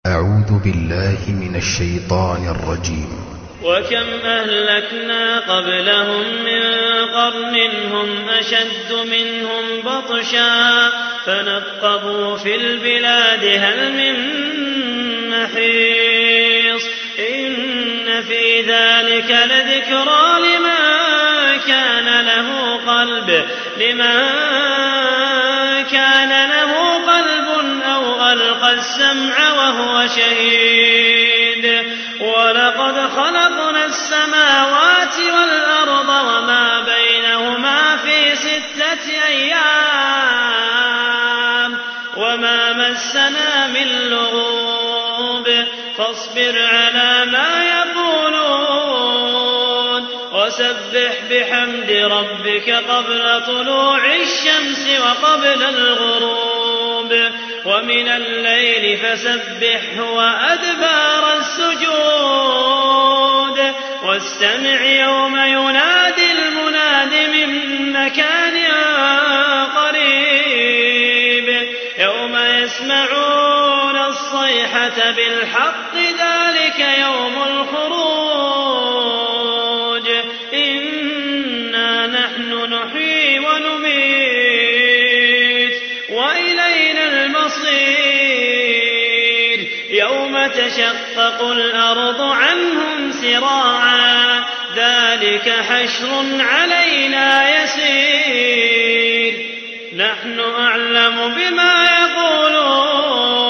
أعوذ بالله من الشيطان الرجيم. وكم أهلكنا قبلهم من قرن هم أشد منهم بطشا فنقبوا في البلاد هل من محيص إن في ذلك لذكرى لمن كان له قلب أو ألقى السمع وهو شهيد ولقد خلقنا السماوات والأرض وما بينهما في 6 أيام وما مسنا من لغوب فاصبر على ما يقولون وسبح بحمد ربك قبل طلوع الشمس وقبل الغروب ومن الليل فسبحه وأدبار السجود واستمع يوم ينادي المناد من مكان قريب يوم يسمعون الصيحة بالحق ذلك يوم الخروج إنا نحن نحيي ونميت وإلينا المصير يوم تشقق الأرض عنهم سراعا ذلك حشر علينا يسير نحن أعلم بما يقولون